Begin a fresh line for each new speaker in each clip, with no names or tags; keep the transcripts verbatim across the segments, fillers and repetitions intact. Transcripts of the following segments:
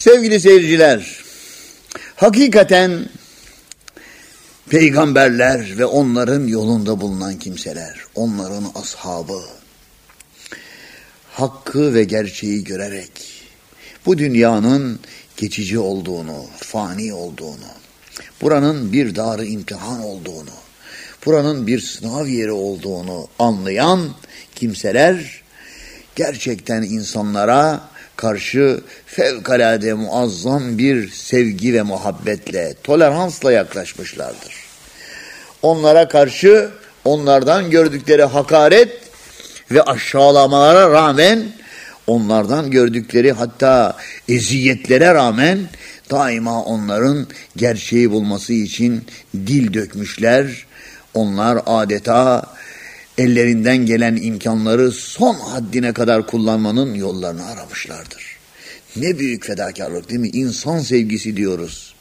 Sevgili seyirciler, hakikaten peygamberler ve onların yolunda bulunan kimseler, onların ashabı, hakkı ve gerçeği görerek bu dünyanın geçici olduğunu, fani olduğunu, buranın bir dar-ı imtihan olduğunu, buranın bir sınav yeri olduğunu anlayan kimseler gerçekten insanlara karşı fevkalade muazzam bir sevgi ve muhabbetle, toleransla yaklaşmışlardır. Onlara karşı onlardan gördükleri hakaret ve aşağılamalara rağmen, onlardan gördükleri hatta eziyetlere rağmen daima onların gerçeği bulması için dil dökmüşler. Onlar adeta ellerinden gelen imkanları son haddine kadar kullanmanın yollarını aramışlardır. Ne büyük fedakarlık değil mi? İnsan sevgisi diyoruz.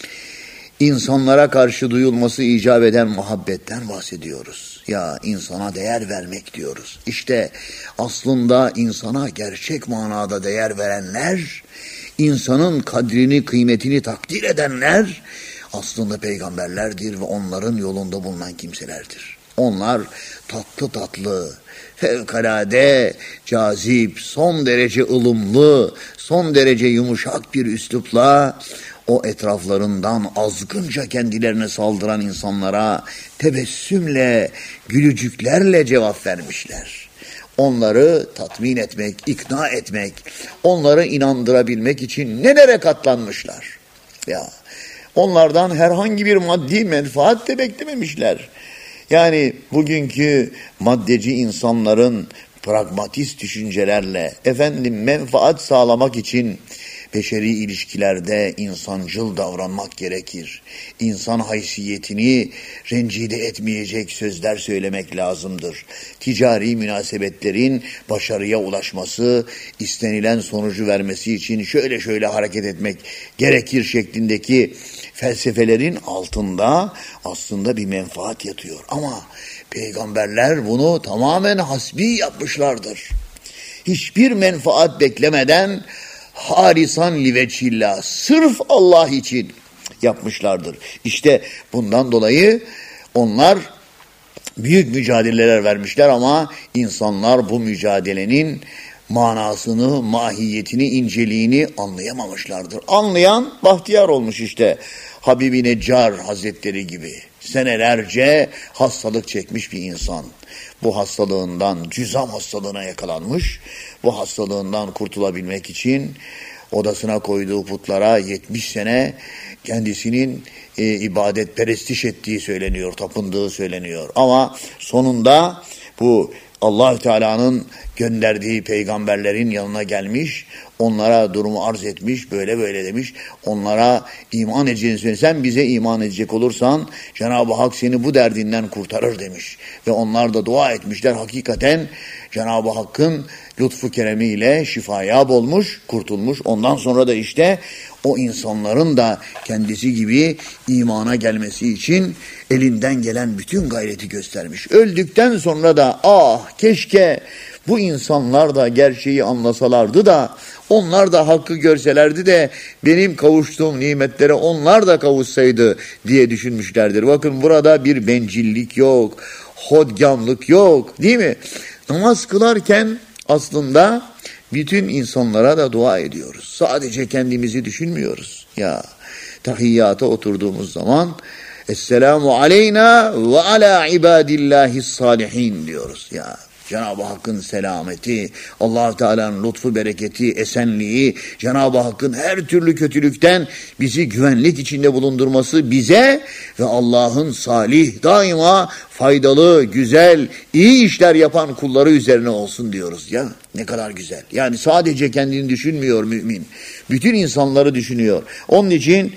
İnsanlara karşı duyulması icap eden muhabbetten bahsediyoruz. Ya insana değer vermek diyoruz. İşte aslında insana gerçek manada değer verenler, insanın kadrini, kıymetini takdir edenler aslında peygamberlerdir ve onların yolunda bulunan kimselerdir. Onlar tatlı tatlı, fevkalade, cazip, son derece ılımlı, son derece yumuşak bir üslupla o etraflarından azgınca kendilerine saldıran insanlara tebessümle, gülücüklerle cevap vermişler. Onları tatmin etmek, ikna etmek, onları inandırabilmek için nelere katlanmışlar. Ya, onlardan herhangi bir maddi menfaat de beklememişler. Yani bugünkü maddeci insanların pragmatist düşüncelerle efendim menfaat sağlamak için beşeri ilişkilerde insancıl davranmak gerekir. İnsan haysiyetini rencide etmeyecek sözler söylemek lazımdır. Ticari münasebetlerin başarıya ulaşması, istenilen sonucu vermesi için şöyle şöyle hareket etmek gerekir şeklindeki felsefelerin altında aslında bir menfaat yatıyor. Ama peygamberler bunu tamamen hasbi yapmışlardır. Hiçbir menfaat beklemeden harisan liveçillah, sırf Allah için yapmışlardır. İşte bundan dolayı onlar büyük mücadeleler vermişler ama insanlar bu mücadelenin manasını, mahiyetini, inceliğini anlayamamışlardır. Anlayan bahtiyar olmuş işte. Habibi Neccar Hazretleri gibi senelerce hastalık çekmiş bir insan. Bu hastalığından, cüzam hastalığına yakalanmış. Bu hastalığından kurtulabilmek için odasına koyduğu putlara yetmiş sene kendisinin e, ibadet perestiş ettiği söyleniyor, tapındığı söyleniyor. Ama sonunda bu Allah Teala'nın gönderdiği peygamberlerin yanına gelmiş, onlara durumu arz etmiş, böyle böyle demiş, onlara iman edeceğini söylüyor. Sen bize iman edecek olursan Cenab-ı Hak seni bu derdinden kurtarır demiş. Ve onlar da dua etmişler. Hakikaten Cenab-ı Hakk'ın lütfu keremiyle şifaya olmuş, kurtulmuş. Ondan sonra da işte o insanların da kendisi gibi imana gelmesi için elinden gelen bütün gayreti göstermiş. Öldükten sonra da ah keşke bu insanlar da gerçeği anlasalardı da onlar da hakkı görselerdi de benim kavuştuğum nimetlere onlar da kavuşsaydı diye düşünmüşlerdir. Bakın burada bir bencillik yok, hodgamlık yok, değil mi? Namaz kılarken aslında bütün insanlara da dua ediyoruz. Sadece kendimizi düşünmüyoruz. Ya tahiyyata oturduğumuz zaman Esselamu aleyna ve ala ibadillahis salihin diyoruz. Ya Cenab-ı Hakk'ın selameti, Allah-u Teala'nın lütfu, bereketi, esenliği, Cenab-ı Hakk'ın her türlü kötülükten bizi güvenlik içinde bulundurması bize ve Allah'ın salih, daima faydalı, güzel, iyi işler yapan kulları üzerine olsun diyoruz ya. Ne kadar güzel. Yani sadece kendini düşünmüyor mümin. Bütün insanları düşünüyor. Onun için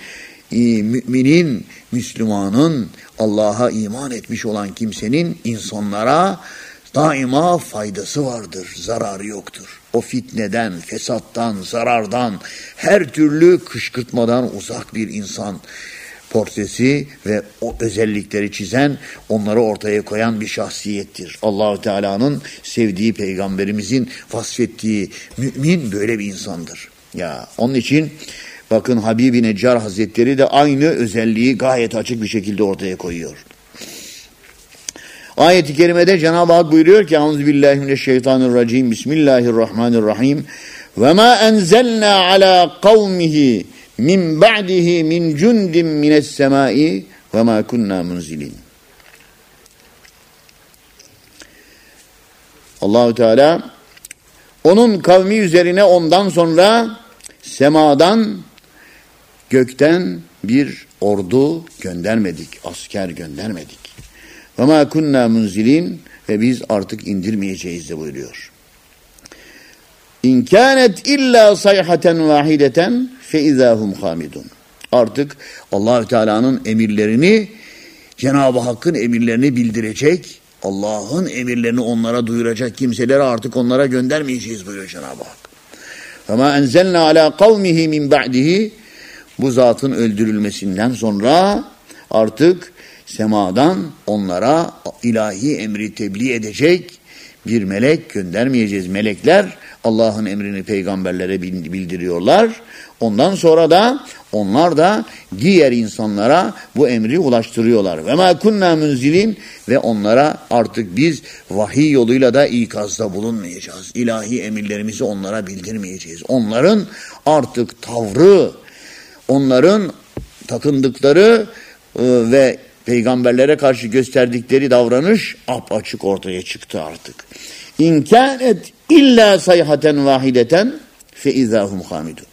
müminin, Müslümanın, Allah'a iman etmiş olan kimsenin insanlara daima faydası vardır, zararı yoktur. O fitneden, fesattan, zarardan, her türlü kışkırtmadan uzak bir insan portresi ve o özellikleri çizen, onları ortaya koyan bir şahsiyettir. Allah-u Teala'nın sevdiği peygamberimizin vasfettiği mümin böyle bir insandır. Ya onun için bakın Habibi Neccar Hazretleri de aynı özelliği gayet açık bir şekilde ortaya koyuyor. Ayet-i kerimede Cenab-ı Hak buyuruyor ki Euzubillahimineşşeytanirracim Bismillahirrahmanirrahim ve ma enzelna ala kavmihi min ba'dihi min cundin mines semai ve ma kunna munzilin. Allahu Teala onun kavmi üzerine ondan sonra semadan, gökten bir ordu göndermedik, asker göndermedik. Ve ma kunna munzilin ve biz artık indirmeyeceğiz de buyuruyor. İn kânet illa sayhaten vahideten fe izâhum hamidun. Artık Allahü Teala'nın emirlerini, Cenab-ı Hakk'ın emirlerini bildirecek, Allah'ın emirlerini onlara duyuracak kimseleri artık onlara göndermeyeceğiz buyuruyor Cenab-ı Hak. Ama enzelna ala kavmihi min ba'dihi, bu zatın öldürülmesinden sonra artık semadan onlara ilahi emri tebliğ edecek bir melek göndermeyeceğiz. Melekler Allah'ın emrini peygamberlere bildiriyorlar. Ondan sonra da onlar da diğer insanlara bu emri ulaştırıyorlar. Ve ma kunna munzilin ve onlara artık biz vahiy yoluyla da ikazda bulunmayacağız. İlahi emirlerimizi onlara bildirmeyeceğiz. Onların artık tavrı, onların takındıkları e, ve peygamberlere karşı gösterdikleri davranış apaçık ortaya çıktı artık. İn kânet illa sayhaten vahideten fe izâhum hamidun.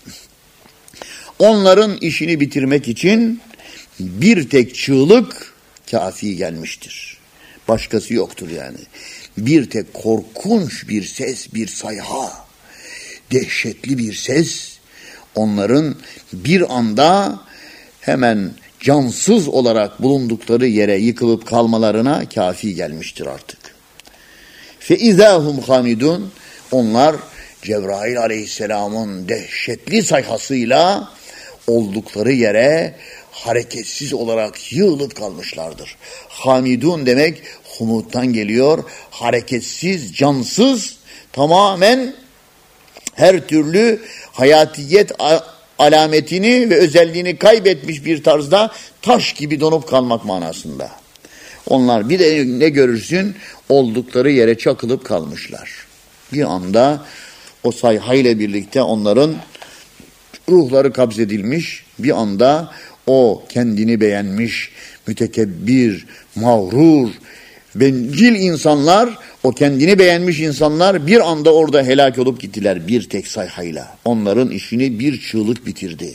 Onların işini bitirmek için bir tek çığlık kafi gelmiştir. Başkası yoktur yani. Bir tek korkunç bir ses, bir sayha, dehşetli bir ses onların bir anda hemen cansız olarak bulundukları yere yıkılıp kalmalarına kafi gelmiştir artık. فَاِذَاهُمْ خَامِدُونَ Onlar Cebrail aleyhisselamın dehşetli sayhasıyla oldukları yere hareketsiz olarak yığılıp kalmışlardır. Hamidun demek humuttan geliyor. Hareketsiz, cansız, tamamen her türlü hayatiyet alametini ve özelliğini kaybetmiş bir tarzda taş gibi donup kalmak manasında. Onlar bir de ne görürsün? Oldukları yere çakılıp kalmışlar. Bir anda o sayhayla birlikte onların ruhları kabzedilmiş, bir anda o kendini beğenmiş, mütekebbir, mağrur, bencil insanlar, o kendini beğenmiş insanlar bir anda orada helak olup gittiler bir tek sayhayla. Onların işini bir çığlık bitirdi.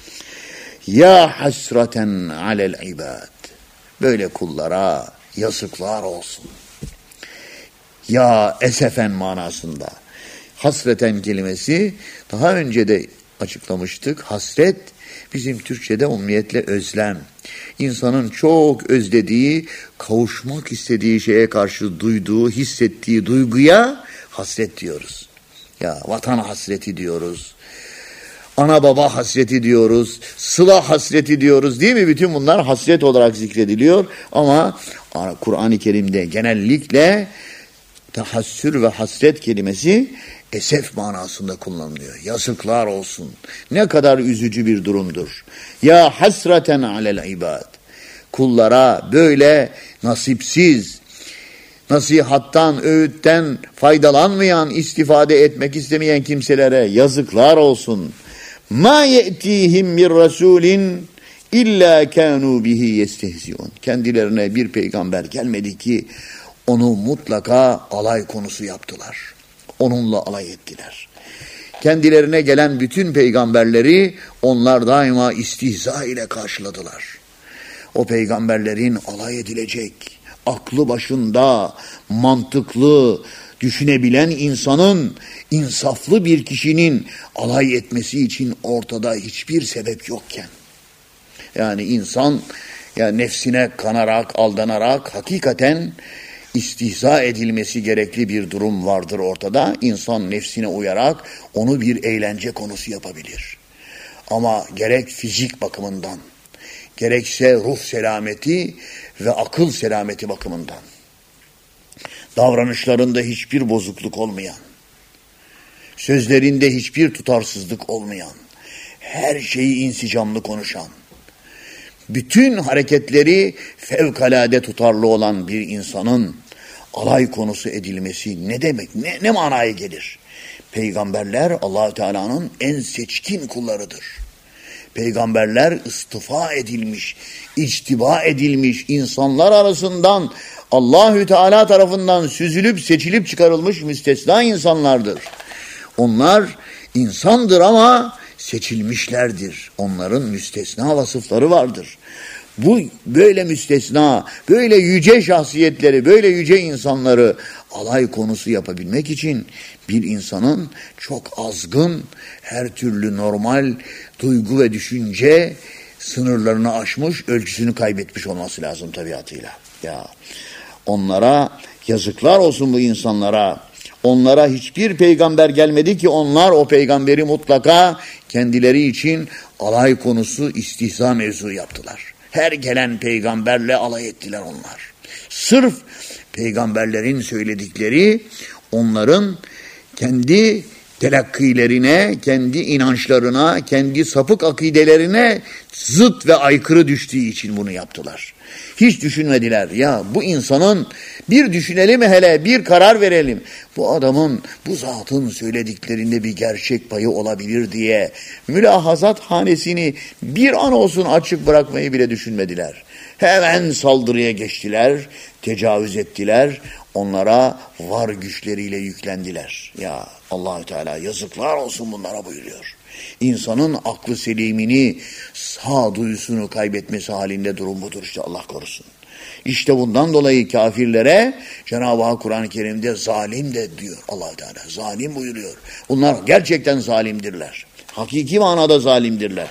Ya hasraten alel ibad. Böyle kullara yazıklar olsun. Ya esefen manasında. Hasreten kelimesi daha önce de açıklamıştık. Hasret bizim Türkçe'de ummiyetle özlem. İnsanın çok özlediği, kavuşmak istediği şeye karşı duyduğu, hissettiği duyguya hasret diyoruz. Ya vatan hasreti diyoruz. Ana baba hasreti diyoruz. Sıla hasreti diyoruz değil mi? Bütün bunlar hasret olarak zikrediliyor. Ama Kur'an-ı Kerim'de genellikle tahassür ve hasret kelimesi esef manasında kullanılıyor. Yazıklar olsun. Ne kadar üzücü bir durumdur. Ya hasraten alel ibad. Kullara böyle nasipsiz, nasihattan, öğütten faydalanmayan, istifade etmek istemeyen kimselere yazıklar olsun. Ma ye'tihim min rasulin illa kanu bihi yestehziun. Kendilerine bir peygamber gelmedi ki onu mutlaka alay konusu yaptılar. Onunla alay ettiler. Kendilerine gelen bütün peygamberleri onlar daima istihza ile karşıladılar. O peygamberlerin alay edilecek, aklı başında, mantıklı, düşünebilen insanın, insaflı bir kişinin alay etmesi için ortada hiçbir sebep yokken. Yani insan ya nefsine kanarak, aldanarak hakikaten istihza edilmesi gerekli bir durum vardır ortada. İnsan nefsine uyarak onu bir eğlence konusu yapabilir. Ama gerek fizik bakımından, gerekse ruh selameti ve akıl selameti bakımından, davranışlarında hiçbir bozukluk olmayan, sözlerinde hiçbir tutarsızlık olmayan, her şeyi insicamlı konuşan, bütün hareketleri fevkalade tutarlı olan bir insanın alay konusu edilmesi ne demek, ne, ne manaya gelir? Peygamberler Allah-u Teala'nın en seçkin kullarıdır. Peygamberler istifa edilmiş, içtiba edilmiş insanlar arasından Allahü Teala tarafından süzülüp seçilip çıkarılmış müstesna insanlardır. Onlar insandır ama seçilmişlerdir. Onların müstesna vasıfları vardır. Bu böyle müstesna, böyle yüce şahsiyetleri, böyle yüce insanları alay konusu yapabilmek için bir insanın çok azgın, her türlü normal duygu ve düşünce sınırlarını aşmış, ölçüsünü kaybetmiş olması lazım tabiatıyla. Ya onlara yazıklar olsun, bu insanlara. Onlara hiçbir peygamber gelmedi ki onlar o peygamberi mutlaka kendileri için alay konusu, istihza mevzu yaptılar. Her gelen peygamberle alay ettiler onlar. Sırf peygamberlerin söyledikleri onların kendi telakkilerine, kendi inançlarına, kendi sapık akidelerine zıt ve aykırı düştüğü için bunu yaptılar. Hiç düşünmediler. Ya bu insanın bir düşünelim hele, bir karar verelim. Bu adamın, bu zatın söylediklerinde bir gerçek payı olabilir diye mülahazat hanesini bir an olsun açık bırakmayı bile düşünmediler. Hemen saldırıya geçtiler, tecavüz ettiler, onlara var güçleriyle yüklendiler. Ya Allah-u Teala yazıklar olsun bunlara buyuruyor. İnsanın aklı selimini, sağduyusunu kaybetmesi halinde durum budur işte, Allah korusun. İşte bundan dolayı kafirlere Cenab-ı Hak Kur'an-ı Kerim'de zalim de diyor Allah-u Teala. Zalim buyuruyor. Bunlar gerçekten zalimdirler. Hakiki manada zalimdirler.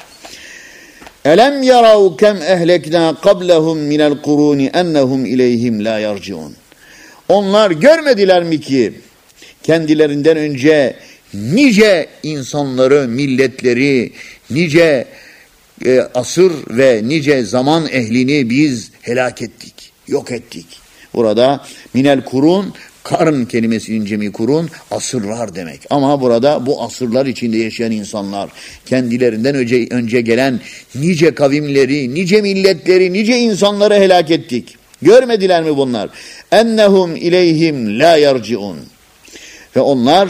Elem yarav kem ehlekna qablahum minel kuruni ennehum ileyhim la yarciun. Onlar görmediler mi ki kendilerinden önce nice insanları, milletleri, nice e, asır ve nice zaman ehlini biz helak ettik, yok ettik. Burada minel kurun, karın kelimesinin cemi kurun, asırlar demek. Ama burada bu asırlar içinde yaşayan insanlar, kendilerinden önce, önce gelen nice kavimleri, nice milletleri, nice insanları helak ettik. Görmediler mi bunlar? Ennehum ileyhim la yarciun. Ve onlar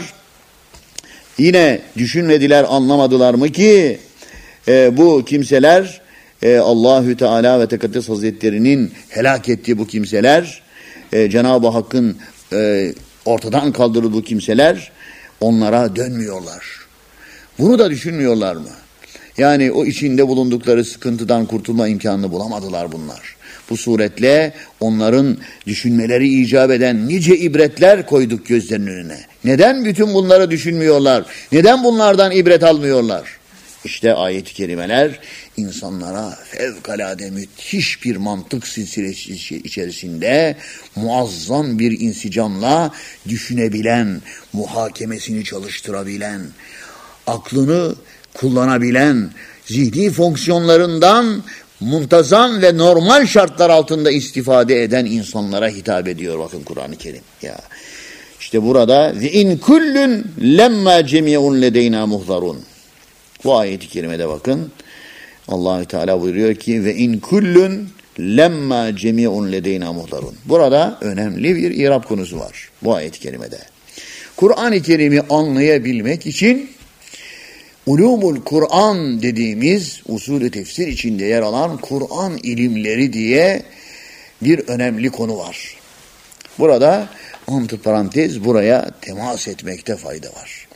yine düşünmediler, anlamadılar mı ki e, bu kimseler e, Allahü Teala ve Tekaddes Hazretleri'nin helak ettiği bu kimseler, e, Cenab-ı Hakk'ın e, ortadan kaldırdığı bu kimseler onlara dönmüyorlar. Bunu da düşünmüyorlar mı? Yani o içinde bulundukları sıkıntıdan kurtulma imkanını bulamadılar bunlar. Bu suretle onların düşünmeleri icap eden nice ibretler koyduk gözlerinin önüne. Neden bütün bunları düşünmüyorlar? Neden bunlardan ibret almıyorlar? İşte ayet-i kerimeler insanlara fevkalade müthiş bir mantık silsilesi içerisinde muazzam bir insicamla düşünebilen, muhakemesini çalıştırabilen, aklını kullanabilen, zihni fonksiyonlarından muntazam ve normal şartlar altında istifade eden insanlara hitap ediyor bakın Kur'an-ı Kerim. Ya işte burada ve in kullun lemma cemi'un ledeyna muhzarun. Bu ayet-i kerimede bakın. Allahü Teala buyuruyor ki ve in kullun lemma cemi'un ledeyna muhzarun. Burada önemli bir irab konusu var bu ayet-i kerimede. Kur'an-ı Kerim'i anlayabilmek için Ulumul Kur'an dediğimiz usulü tefsir içinde yer alan Kur'an ilimleri diye bir önemli konu var. Burada antiparantez buraya temas etmekte fayda var.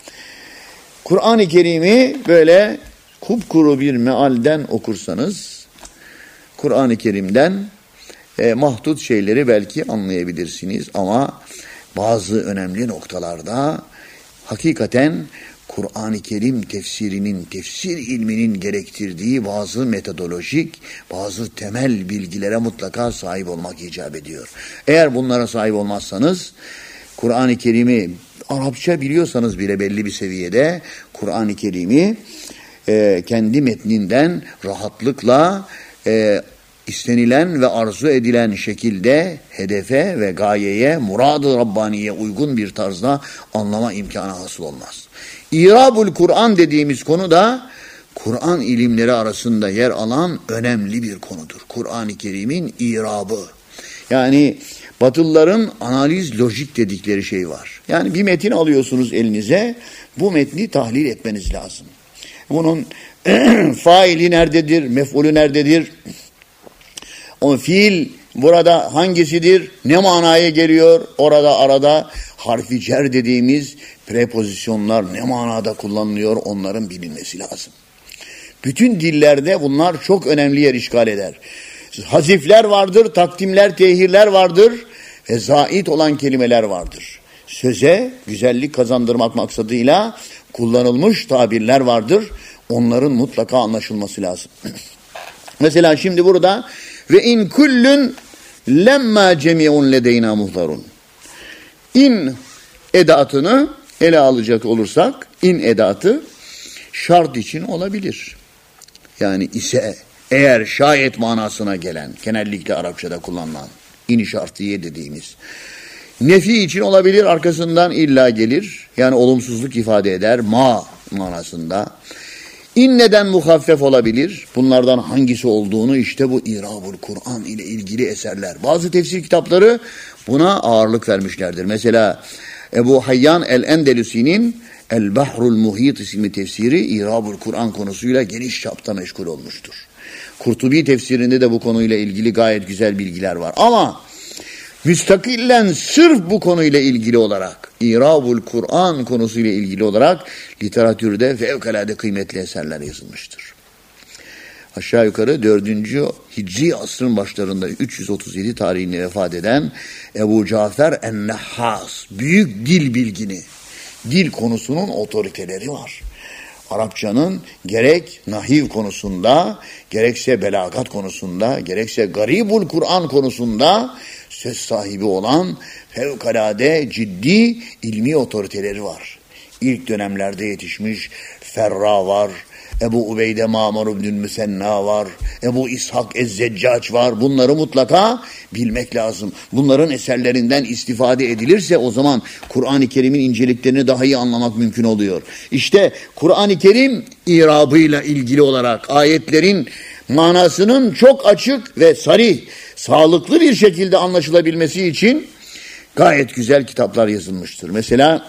Kur'an-ı Kerim'i böyle kupkuru bir mealden okursanız Kur'an-ı Kerim'den e, mahdut şeyleri belki anlayabilirsiniz ama bazı önemli noktalarda hakikaten Kur'an-ı Kerim tefsirinin, tefsir ilminin gerektirdiği bazı metodolojik, bazı temel bilgilere mutlaka sahip olmak icap ediyor. Eğer bunlara sahip olmazsanız, Kur'an-ı Kerim'i Arapça biliyorsanız bile belli bir seviyede Kur'an-ı Kerim'i e, kendi metninden rahatlıkla e, istenilen ve arzu edilen şekilde hedefe ve gayeye, murad-ı Rabbaniye uygun bir tarzda anlama imkanı hasıl olmaz. İrabul Kur'an dediğimiz konu da Kur'an ilimleri arasında yer alan önemli bir konudur. Kur'an-ı Kerim'in irabı. Yani Batılıların analiz lojik dedikleri şey var. Yani bir metin alıyorsunuz elinize, bu metni tahlil etmeniz lazım. Bunun faili nerededir, mef'ulü nerededir, o fiil burada hangisidir, ne manaya geliyor, orada arada harfi cer dediğimiz prepozisyonlar ne manada kullanılıyor, onların bilinmesi lazım. Bütün dillerde bunlar çok önemli yer işgal eder. Hazifler vardır, takdimler, tehirler vardır ve zait olan kelimeler vardır. Söze güzellik kazandırmak maksadıyla kullanılmış tabirler vardır. Onların mutlaka anlaşılması lazım. Mesela şimdi burada ve in kullun lemma cemi'un ledeyna muhtarun. İn edatını ele alacak olursak, in edatı şart için olabilir. Yani ise, eğer şayet manasına gelen, genellikle Arapçada kullanılan in şartiye dediğimiz. Nefi için olabilir, arkasından illa gelir. Yani olumsuzluk ifade eder, ma manasında. İn neden muhaffef olabilir? Bunlardan hangisi olduğunu işte bu İrabul Kur'an ile ilgili eserler. Bazı tefsir kitapları buna ağırlık vermişlerdir. Mesela Ebu Hayyan el-Endelüsi'nin El-Bahrul Muhit isimli tefsiri İrabul Kur'an konusuyla geniş çapta meşgul olmuştur. Kurtubi tefsirinde de bu konuyla ilgili gayet güzel bilgiler var. Ama müstakillen sırf bu konuyla ilgili olarak, İrabul Kur'an konusuyla ilgili olarak literatürde fevkalade kıymetli eserler yazılmıştır. Aşağı yukarı dördüncü Hicri asrın başlarında üç yüz otuz yedi tarihinde vefat eden Ebu Cafer en-Nehhas, büyük dil bilgini, dil konusunun otoriteleri var. Arapçanın gerek nahiv konusunda, gerekse belagat konusunda, gerekse garibul Kur'an konusunda söz sahibi olan fevkalade ciddi ilmi otoriteleri var. İlk dönemlerde yetişmiş Ferra var, Ebu Ubeyde Ma'mar ibn Müsenna var, Ebu İshak Ez-Zeccac var. Bunları mutlaka bilmek lazım. Bunların eserlerinden istifade edilirse o zaman Kur'an-ı Kerim'in inceliklerini daha iyi anlamak mümkün oluyor. İşte Kur'an-ı Kerim irabıyla ilgili olarak ayetlerin manasının çok açık ve sarih, sağlıklı bir şekilde anlaşılabilmesi için gayet güzel kitaplar yazılmıştır. Mesela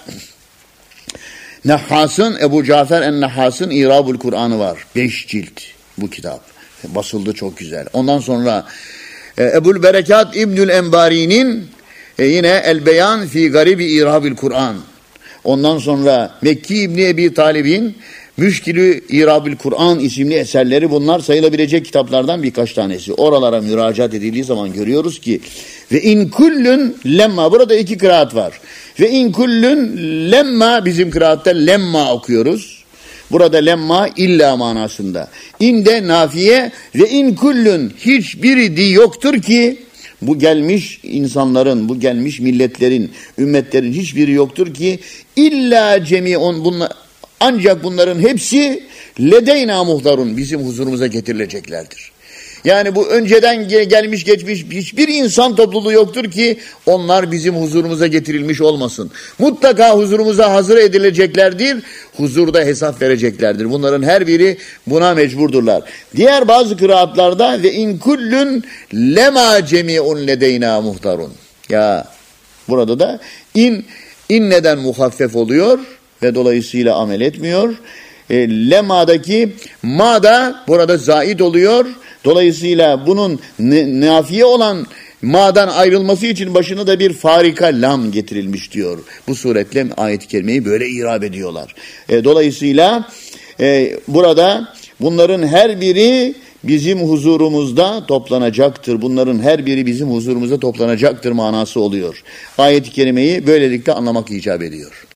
Nehhas'ın, Ebu Cafer en-Nehhas'ın İrabul Kur'an'ı var. Beş cilt bu kitap. Basıldı, çok güzel. Ondan sonra e, Ebu'l Berekat İbnül Enbari'nin e, yine El Beyan fi Garibi İrabil Kur'an. Ondan sonra Mekki İbni Ebi Talib'in Müşkilü İrabil Kur'an isimli eserleri, bunlar sayılabilecek kitaplardan birkaç tanesi. Oralara müracaat edildiği zaman görüyoruz ki ve in kullun lemma, burada iki kıraat var. Ve in kullun lemma, bizim kıraatta lemma okuyoruz. Burada lemma illa manasında. İnde nafiye ve in kullun, hiçbiri di yoktur ki, bu gelmiş insanların, bu gelmiş milletlerin, ümmetlerin hiçbiri yoktur ki illa cemi'un, bunlar, ancak bunların hepsi ledeyna muhtarun, bizim huzurumuza getirileceklerdir. Yani bu önceden gelmiş geçmiş hiçbir insan topluluğu yoktur ki onlar bizim huzurumuza getirilmiş olmasın. Mutlaka huzurumuza hazır edileceklerdir, huzurda hesap vereceklerdir. Bunların her biri buna mecburdurlar. Diğer bazı kıraatlarda ve in kullun lema cemi'un ledeyna muhtarun. Ya burada da in, in neden muhaffef oluyor ve dolayısıyla amel etmiyor. E, lema'daki ma da burada zait oluyor. Dolayısıyla bunun nafiye olan ma'dan ayrılması için başına da bir farika lam getirilmiş diyor. Bu suretle ayet-i kerimeyi böyle irab ediyorlar. E, dolayısıyla e, burada bunların her biri bizim huzurumuzda toplanacaktır. Bunların her biri bizim huzurumuzda toplanacaktır manası oluyor. Ayet-i kerimeyi böylelikle anlamak icap ediyor.